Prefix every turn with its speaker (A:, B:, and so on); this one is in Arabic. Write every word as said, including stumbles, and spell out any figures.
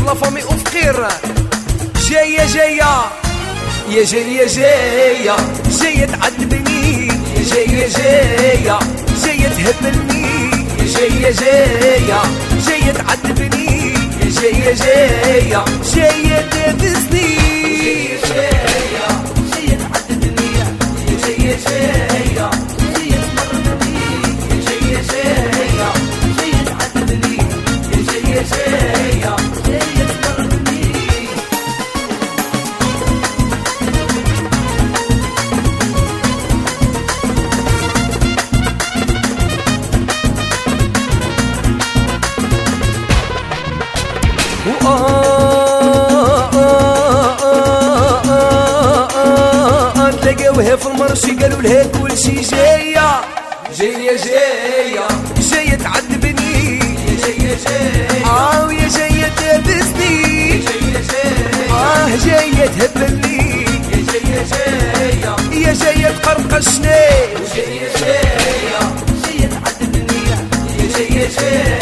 A: لا فامي وفقير. جاية جاية يا جاية جاية جاية تعذبني، يا جاية جاية جاية تهبلني، يا جاية جاية جاية تعذبني، يا جاية جاية جاية تدسني، جاية جاية جاية تعذبني، يا جاية جاية جاية تمرضني، يا جاية جاية جاية تعذبني، يا جاية جاية جاية تمرضني. تلاقاوها في المرشي قالوا لها كل شي جاية جاية جاية جاية تعذبني، يا جاية جاية اه يا جاية تابسني، يا جاية جاية اه جاية تهبلني، يا جاية جاية يا جاية تقرقشني، يا جاية جاية جاية تعذبني، يا جاية جاية